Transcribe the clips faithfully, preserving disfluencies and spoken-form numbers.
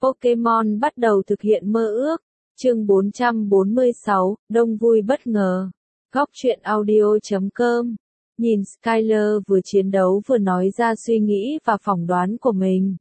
Pokemon bắt đầu thực hiện mơ ước. Chương bốn trăm bốn mươi sáu, đông vui bất ngờ. Góc truyện audio chấm com. Nhìn Skyler vừa chiến đấu vừa nói ra suy nghĩ và phỏng đoán của mình.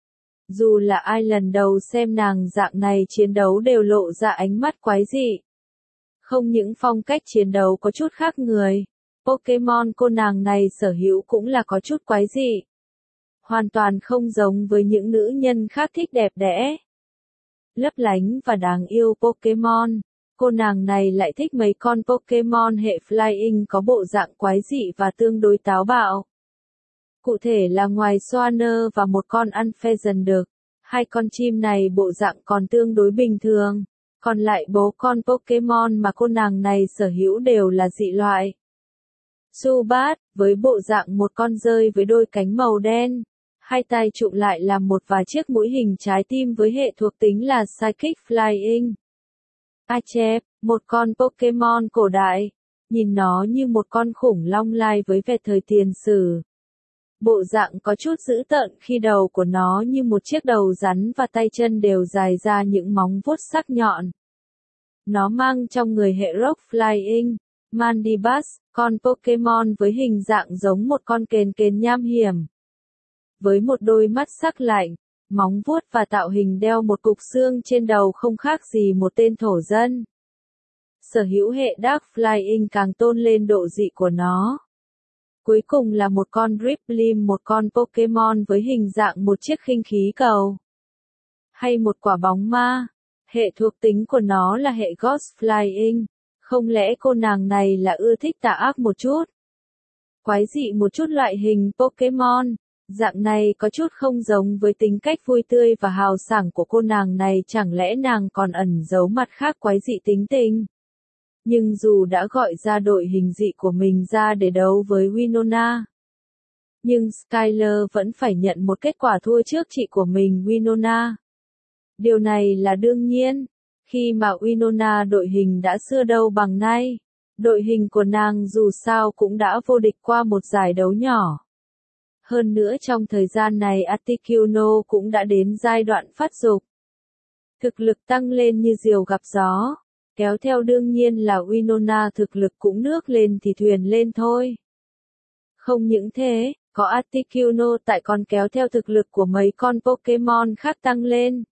Dù là ai lần đầu xem nàng dạng này chiến đấu đều lộ ra ánh mắt quái dị. Không những phong cách chiến đấu có chút khác người, Pokemon cô nàng này sở hữu cũng là có chút quái dị. Hoàn toàn không giống với những nữ nhân khác thích đẹp đẽ, lấp lánh và đáng yêu Pokemon. Cô nàng này lại thích mấy con Pokemon hệ Flying có bộ dạng quái dị và tương đối táo bạo. Cụ thể là ngoài Swanner và một con Unfezant, hai con chim này bộ dạng còn tương đối bình thường, còn lại bố con Pokemon mà cô nàng này sở hữu đều là dị loại. Zubat, với bộ dạng một con dơi với đôi cánh màu đen, hai tay chụm lại làm một vài chiếc mũi hình trái tim với hệ thuộc tính là Psychic Flying. Achep, một con Pokemon cổ đại, nhìn nó như một con khủng long lai với vẻ thời tiền sử. Bộ dạng có chút dữ tợn khi đầu của nó như một chiếc đầu rắn và tay chân đều dài ra những móng vuốt sắc nhọn. Nó mang trong người hệ Rock Flying, Mandibuzz, con Pokemon với hình dạng giống một con kền kền nham hiểm. Với một đôi mắt sắc lạnh, móng vuốt và tạo hình đeo một cục xương trên đầu không khác gì một tên thổ dân. Sở hữu hệ Dark Flying càng tôn lên độ dị của nó. Cuối cùng là một con Drifblim, một con Pokemon với hình dạng một chiếc khinh khí cầu. Hay một quả bóng ma. Hệ thuộc tính của nó là hệ Ghost Flying. Không lẽ cô nàng này là ưa thích tà ác một chút? Quái dị một chút loại hình Pokemon. Dạng này có chút không giống với tính cách vui tươi và hào sảng của cô nàng này, chẳng lẽ nàng còn ẩn giấu mặt khác quái dị tính tình? Nhưng dù đã gọi ra đội hình dị của mình ra để đấu với Winona, nhưng Skyler vẫn phải nhận một kết quả thua trước chị của mình Winona. Điều này là đương nhiên, khi mà Winona đội hình đã xưa đâu bằng nay, đội hình của nàng dù sao cũng đã vô địch qua một giải đấu nhỏ. Hơn nữa trong thời gian này Articuno cũng đã đến giai đoạn phát dục. Thực lực tăng lên như diều gặp gió. Kéo theo đương nhiên là Winona thực lực cũng nước lên thì thuyền lên thôi. Không những thế, có Articuno tại còn kéo theo thực lực của mấy con Pokemon khác tăng lên.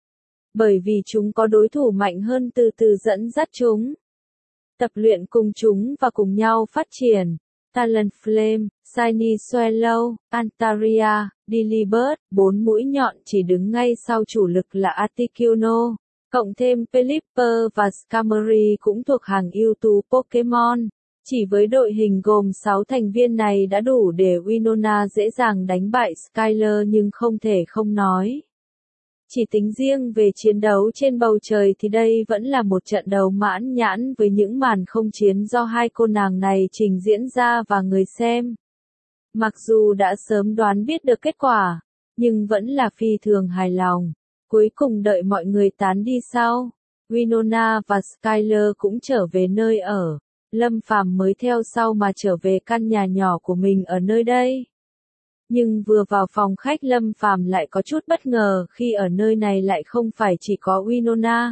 Bởi vì chúng có đối thủ mạnh hơn từ từ dẫn dắt chúng. Tập luyện cùng chúng và cùng nhau phát triển. Talonflame, Shiny Swallow, Antaria, Delibird, bốn mũi nhọn chỉ đứng ngay sau chủ lực là Articuno. Cộng thêm Pelipper và Skarmory cũng thuộc hàng ưu tú Pokemon. Chỉ với đội hình gồm sáu thành viên này đã đủ để Winona dễ dàng đánh bại Skyler, nhưng không thể không nói. Chỉ tính riêng về chiến đấu trên bầu trời thì đây vẫn là một trận đấu mãn nhãn với những màn không chiến do hai cô nàng này trình diễn ra và người xem. Mặc dù đã sớm đoán biết được kết quả, nhưng vẫn là phi thường hài lòng. Cuối cùng đợi mọi người tán đi sau, Winona và Skyler cũng trở về nơi ở. Lâm Phàm mới theo sau mà trở về căn nhà nhỏ của mình ở nơi đây. Nhưng vừa vào phòng khách Lâm Phàm lại có chút bất ngờ khi ở nơi này lại không phải chỉ có Winona,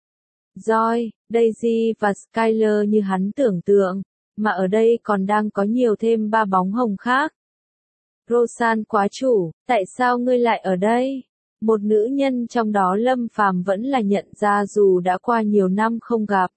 Joy, Daisy và Skyler như hắn tưởng tượng, mà ở đây còn đang có nhiều thêm ba bóng hồng khác. Rosan quá chủ, tại sao ngươi lại ở đây? Một nữ nhân trong đó Lâm Phàm vẫn là nhận ra dù đã qua nhiều năm không gặp.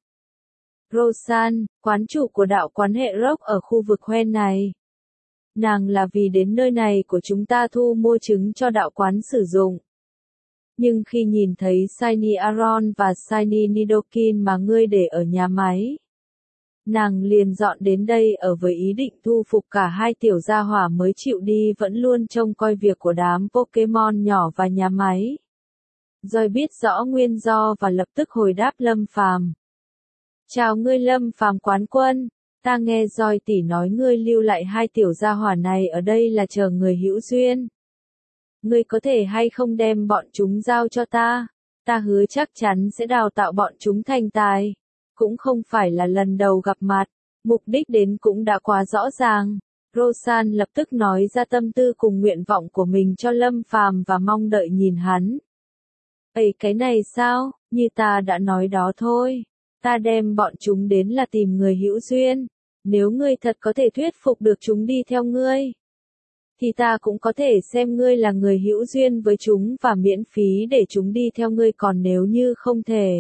Rosan, quán chủ của đạo quán hệ Rock ở khu vực Hoenn này. Nàng là vì đến nơi này của chúng ta thu mua trứng cho đạo quán sử dụng. Nhưng khi nhìn thấy Shiny Aron và Shiny Nidoking mà ngươi để ở nhà máy, nàng liền dọn đến đây ở với ý định thu phục cả hai tiểu gia hỏa mới chịu đi vẫn luôn trông coi việc của đám Pokemon nhỏ và nhà máy. Rồi biết rõ nguyên do và lập tức hồi đáp Lâm Phàm. Chào ngươi Lâm Phàm quán quân, ta nghe Joy tỷ nói ngươi lưu lại hai tiểu gia hỏa này ở đây là chờ người hữu duyên. Ngươi có thể hay không đem bọn chúng giao cho ta, ta hứa chắc chắn sẽ đào tạo bọn chúng thành tài. Cũng không phải là lần đầu gặp mặt, mục đích đến cũng đã quá rõ ràng. Rosan lập tức nói ra tâm tư cùng nguyện vọng của mình cho Lâm Phàm và mong đợi nhìn hắn. Ây cái này sao, như ta đã nói đó thôi. Ta đem bọn chúng đến là tìm người hữu duyên. Nếu ngươi thật có thể thuyết phục được chúng đi theo ngươi, thì ta cũng có thể xem ngươi là người hữu duyên với chúng và miễn phí để chúng đi theo ngươi, còn nếu như không thể,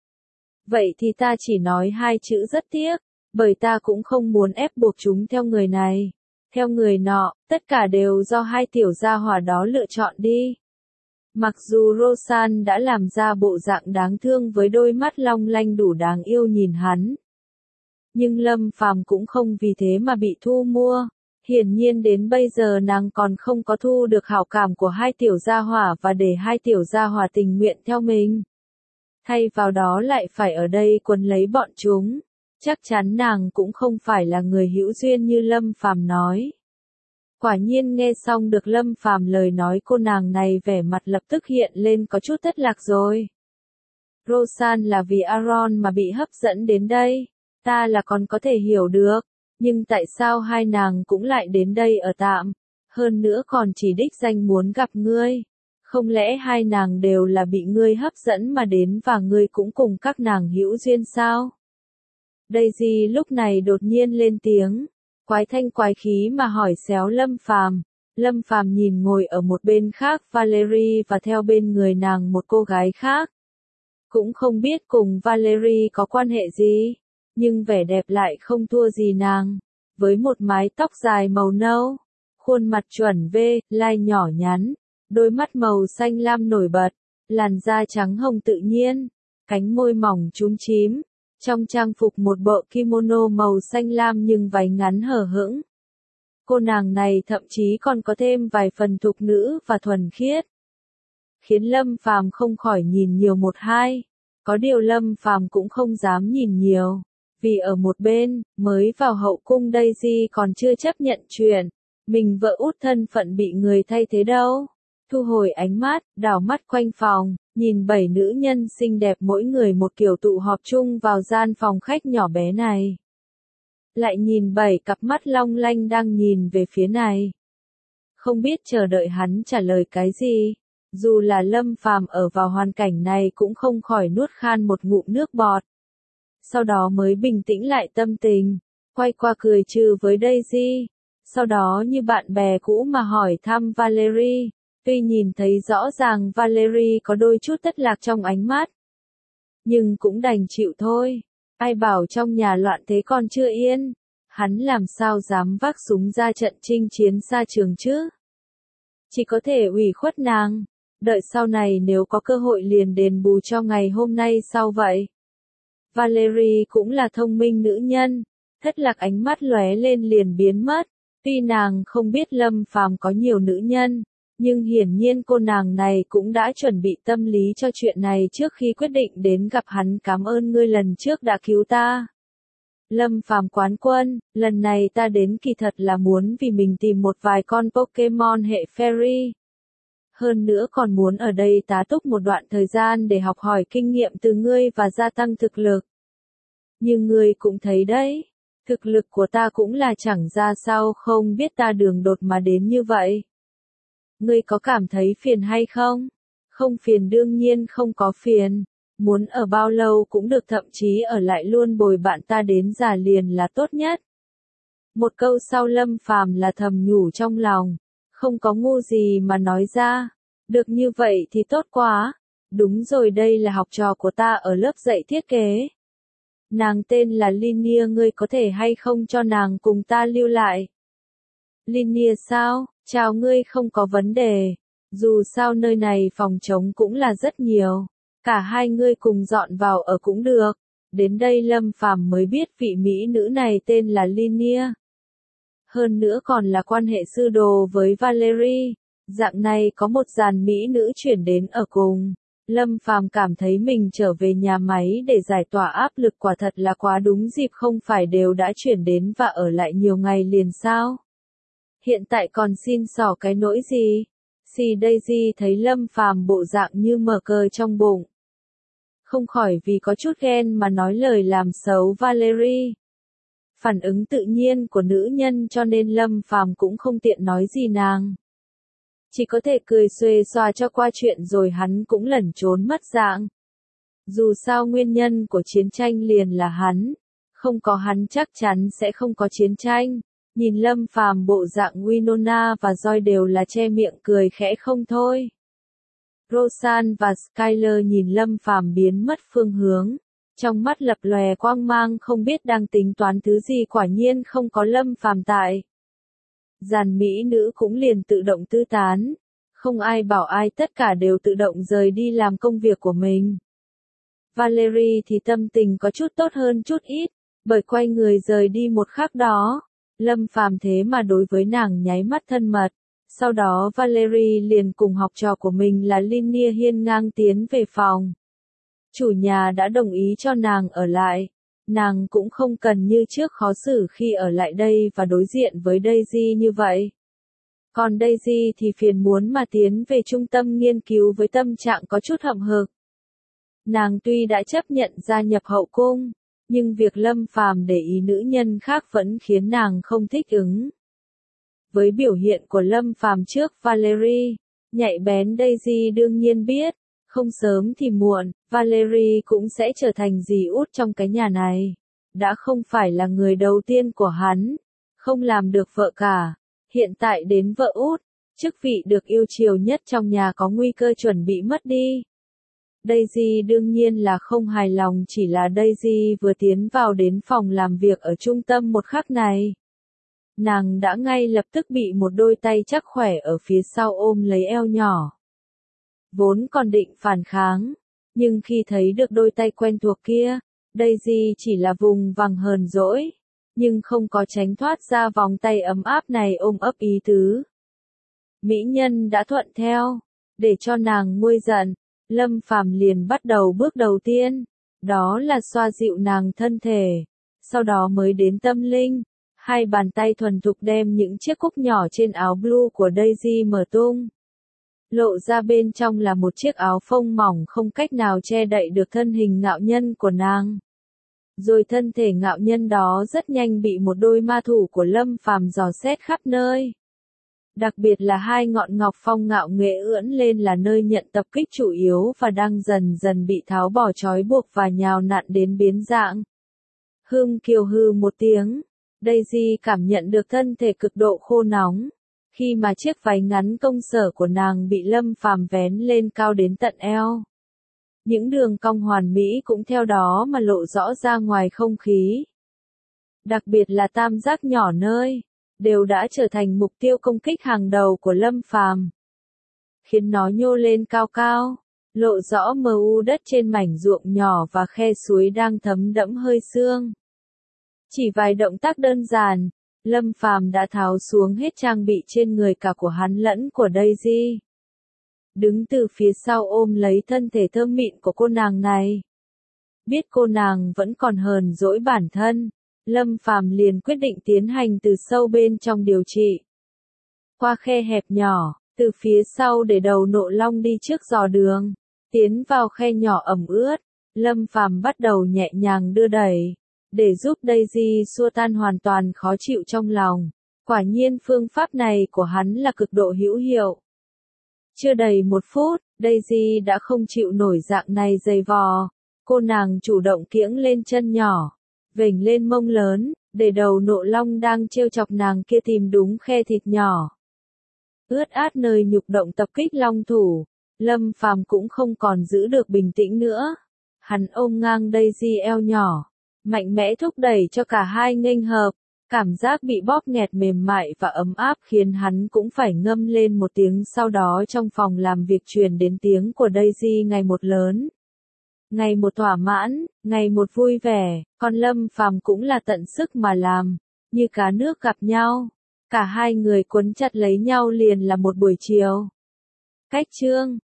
vậy thì ta chỉ nói hai chữ rất tiếc, bởi ta cũng không muốn ép buộc chúng theo người này, theo người nọ, tất cả đều do hai tiểu gia hỏa đó lựa chọn đi. Mặc dù Roseanne đã làm ra bộ dạng đáng thương với đôi mắt long lanh đủ đáng yêu nhìn hắn, nhưng Lâm Phàm cũng không vì thế mà bị thu mua. Hiển nhiên đến bây giờ nàng còn không có thu được hảo cảm của hai tiểu gia hỏa và để hai tiểu gia hỏa tình nguyện theo mình. Thay vào đó lại phải ở đây quấn lấy bọn chúng. Chắc chắn nàng cũng không phải là người hữu duyên như Lâm Phàm nói. Quả nhiên nghe xong được Lâm Phàm lời nói, cô nàng này vẻ mặt lập tức hiện lên có chút thất lạc rồi. Roseanne là vì Aaron mà bị hấp dẫn đến đây. Ta là còn có thể hiểu được. Nhưng tại sao hai nàng cũng lại đến đây ở tạm? Hơn nữa còn chỉ đích danh muốn gặp ngươi. Không lẽ hai nàng đều là bị ngươi hấp dẫn mà đến và ngươi cũng cùng các nàng hữu duyên sao? Daisy lúc này đột nhiên lên tiếng, quái thanh quái khí mà hỏi xéo Lâm Phàm. Lâm Phàm nhìn ngồi ở một bên khác Valerie và theo bên người nàng một cô gái khác. Cũng không biết cùng Valerie có quan hệ gì, nhưng vẻ đẹp lại không thua gì nàng. Với một mái tóc dài màu nâu, khuôn mặt chuẩn V, lai nhỏ nhắn, đôi mắt màu xanh lam nổi bật, làn da trắng hồng tự nhiên, cánh môi mỏng chúm chím, trong trang phục một bộ kimono màu xanh lam nhưng váy ngắn hở hững. Cô nàng này thậm chí còn có thêm vài phần thục nữ và thuần khiết, khiến Lâm Phàm không khỏi nhìn nhiều một hai. Có điều Lâm Phàm cũng không dám nhìn nhiều, vì ở một bên, mới vào hậu cung Daisy còn chưa chấp nhận chuyện mình vợ út thân phận bị người thay thế đâu. Thu hồi ánh mắt, đảo mắt quanh phòng, nhìn bảy nữ nhân xinh đẹp mỗi người một kiểu tụ họp chung vào gian phòng khách nhỏ bé này. Lại nhìn bảy cặp mắt long lanh đang nhìn về phía này. Không biết chờ đợi hắn trả lời cái gì. Dù là Lâm Phàm ở vào hoàn cảnh này cũng không khỏi nuốt khan một ngụm nước bọt. Sau đó mới bình tĩnh lại tâm tình, quay qua cười trừ với Daisy. Sau đó như bạn bè cũ mà hỏi thăm Valerie. Tuy nhìn thấy rõ ràng Valerie có đôi chút thất lạc trong ánh mắt, nhưng cũng đành chịu thôi. Ai bảo trong nhà loạn thế còn chưa yên, hắn làm sao dám vác súng ra trận chinh chiến xa trường chứ. Chỉ có thể ủy khuất nàng, đợi sau này nếu có cơ hội liền đền bù cho ngày hôm nay sau vậy. Valerie cũng là thông minh nữ nhân, thất lạc ánh mắt lóe lên liền biến mất. Tuy nàng không biết Lâm Phàm có nhiều nữ nhân, nhưng hiển nhiên cô nàng này cũng đã chuẩn bị tâm lý cho chuyện này trước khi quyết định đến gặp hắn. Cảm ơn ngươi lần trước đã cứu ta. Lâm Phàm quán quân, lần này ta đến kỳ thật là muốn vì mình tìm một vài con Pokemon hệ Fairy. Hơn nữa còn muốn ở đây tá túc một đoạn thời gian để học hỏi kinh nghiệm từ ngươi và gia tăng thực lực. Nhưng ngươi cũng thấy đấy, thực lực của ta cũng là chẳng ra sao, không biết ta đường đột mà đến như vậy. Ngươi có cảm thấy phiền hay không? Không phiền, đương nhiên không có phiền. Muốn ở bao lâu cũng được, thậm chí ở lại luôn bồi bạn ta đến già liền là tốt nhất. Một câu sau Lâm Phàm là thầm nhủ trong lòng, không có ngu gì mà nói ra. Được như vậy thì tốt quá. Đúng rồi, đây là học trò của ta ở lớp dạy thiết kế. Nàng tên là Linia, ngươi có thể hay không cho nàng cùng ta lưu lại? Linia sao? Chào ngươi, không có vấn đề. Dù sao nơi này phòng trống cũng là rất nhiều. Cả hai ngươi cùng dọn vào ở cũng được. Đến đây Lâm Phàm mới biết vị mỹ nữ này tên là Linia. Hơn nữa còn là quan hệ sư đồ với Valerie. Dạng này có một dàn mỹ nữ chuyển đến ở cùng. Lâm Phàm cảm thấy mình trở về nhà máy để giải tỏa áp lực, quả thật là quá đúng dịp, không phải đều đã chuyển đến và ở lại nhiều ngày liền sao? Hiện tại còn xin xỏ cái nỗi gì? Xì Daisy thấy Lâm Phàm bộ dạng như mở cờ trong bụng, không khỏi vì có chút ghen mà nói lời làm xấu Valerie. Phản ứng tự nhiên của nữ nhân cho nên Lâm Phàm cũng không tiện nói gì nàng. chỉ có thể cười xuề xòa cho qua chuyện rồi hắn cũng lẩn trốn mất dạng. Dù sao nguyên nhân của chiến tranh liền là hắn, không có hắn chắc chắn sẽ không có chiến tranh. Nhìn Lâm Phàm bộ dạng Winona và Joy đều là che miệng cười khẽ không thôi. Roseanne và Skyler nhìn Lâm Phàm biến mất phương hướng, trong mắt lập lòe quang mang không biết đang tính toán thứ gì, quả nhiên không có Lâm Phàm tại. Dàn mỹ nữ cũng liền tự động tư tán, không ai bảo ai, tất cả đều tự động rời đi làm công việc của mình. Valerie thì tâm tình có chút tốt hơn chút ít, bởi quay người rời đi một khắc đó, Lâm Phàm thế mà đối với nàng nháy mắt thân mật. Sau đó Valerie liền cùng học trò của mình là Linnea hiên ngang tiến về phòng. Chủ nhà đã đồng ý cho nàng ở lại. Nàng cũng không cần như trước khó xử khi ở lại đây và đối diện với Daisy như vậy. Còn Daisy thì phiền muốn mà tiến về trung tâm nghiên cứu với tâm trạng có chút hậm hực. Nàng tuy đã chấp nhận gia nhập hậu cung, nhưng việc Lâm Phàm để ý nữ nhân khác vẫn khiến nàng không thích ứng. Với biểu hiện của Lâm Phàm trước Valerie, nhạy bén Daisy đương nhiên biết, không sớm thì muộn, Valerie cũng sẽ trở thành dì út trong cái nhà này. Đã không phải là người đầu tiên của hắn, không làm được vợ cả, hiện tại đến vợ út, chức vị được yêu chiều nhất trong nhà có nguy cơ chuẩn bị mất đi. Daisy đương nhiên là không hài lòng, chỉ là Daisy vừa tiến vào đến phòng làm việc ở trung tâm một khắc này. Nàng đã ngay lập tức bị một đôi tay chắc khỏe ở phía sau ôm lấy eo nhỏ. Vốn còn định phản kháng, nhưng khi thấy được đôi tay quen thuộc kia, Daisy chỉ là vùng vằng hờn dỗi, nhưng không có tránh thoát ra vòng tay ấm áp này ôm ấp ý tứ. Mỹ nhân đã thuận theo, để cho nàng nguôi giận, Lâm Phàm liền bắt đầu bước đầu tiên, đó là xoa dịu nàng thân thể, sau đó mới đến tâm linh. Hai bàn tay thuần thục đem những chiếc cúc nhỏ trên áo blue của Daisy mở tung. Lộ ra bên trong là một chiếc áo phông mỏng không cách nào che đậy được thân hình ngạo nhân của nàng. Rồi thân thể ngạo nhân đó rất nhanh bị một đôi ma thủ của Lâm Phàm dò xét khắp nơi. Đặc biệt là hai ngọn ngọc phong ngạo nghệ ưỡn lên là nơi nhận tập kích chủ yếu và đang dần dần bị tháo bỏ trói buộc và nhào nặn đến biến dạng. Hương kiều hư một tiếng. Daisy cảm nhận được thân thể cực độ khô nóng, khi mà chiếc váy ngắn công sở của nàng bị Lâm Phàm vén lên cao đến tận eo. Những đường cong hoàn mỹ cũng theo đó mà lộ rõ ra ngoài không khí. Đặc biệt là tam giác nhỏ nơi, đều đã trở thành mục tiêu công kích hàng đầu của Lâm Phàm. Khiến nó nhô lên cao cao, lộ rõ mờ u đất trên mảnh ruộng nhỏ và khe suối đang thấm đẫm hơi sương. Chỉ vài động tác đơn giản, Lâm Phàm đã tháo xuống hết trang bị trên người cả của hắn lẫn của Daisy. Đứng từ phía sau ôm lấy thân thể thơm mịn của cô nàng này. Biết cô nàng vẫn còn hờn dỗi bản thân, Lâm Phàm liền quyết định tiến hành từ sâu bên trong điều trị. Qua khe hẹp nhỏ, từ phía sau để đầu nộ long đi trước dò đường, tiến vào khe nhỏ ẩm ướt, Lâm Phàm bắt đầu nhẹ nhàng đưa đẩy, để giúp Daisy xua tan hoàn toàn khó chịu trong lòng. Quả nhiên phương pháp này của hắn là cực độ hữu hiệu. Chưa đầy một phút, Daisy đã không chịu nổi dạng này dày vò. Cô nàng chủ động kiễng lên chân nhỏ, vểnh lên mông lớn, để đầu nộ long đang trêu chọc nàng kia tìm đúng khe thịt nhỏ. Ướt át nơi nhục động tập kích long thủ, Lâm Phàm cũng không còn giữ được bình tĩnh nữa. Hắn ôm ngang Daisy eo nhỏ, mạnh mẽ thúc đẩy cho cả hai nghênh hợp, cảm giác bị bóp nghẹt mềm mại và ấm áp khiến hắn cũng phải ngâm lên một tiếng. Sau đó trong phòng làm việc truyền đến tiếng của Daisy ngày một lớn, ngày một thỏa mãn, ngày một vui vẻ, còn Lâm Phàm cũng là tận sức mà làm, như cá nước gặp nhau, cả hai người quấn chặt lấy nhau liền là một buổi chiều. Cách chương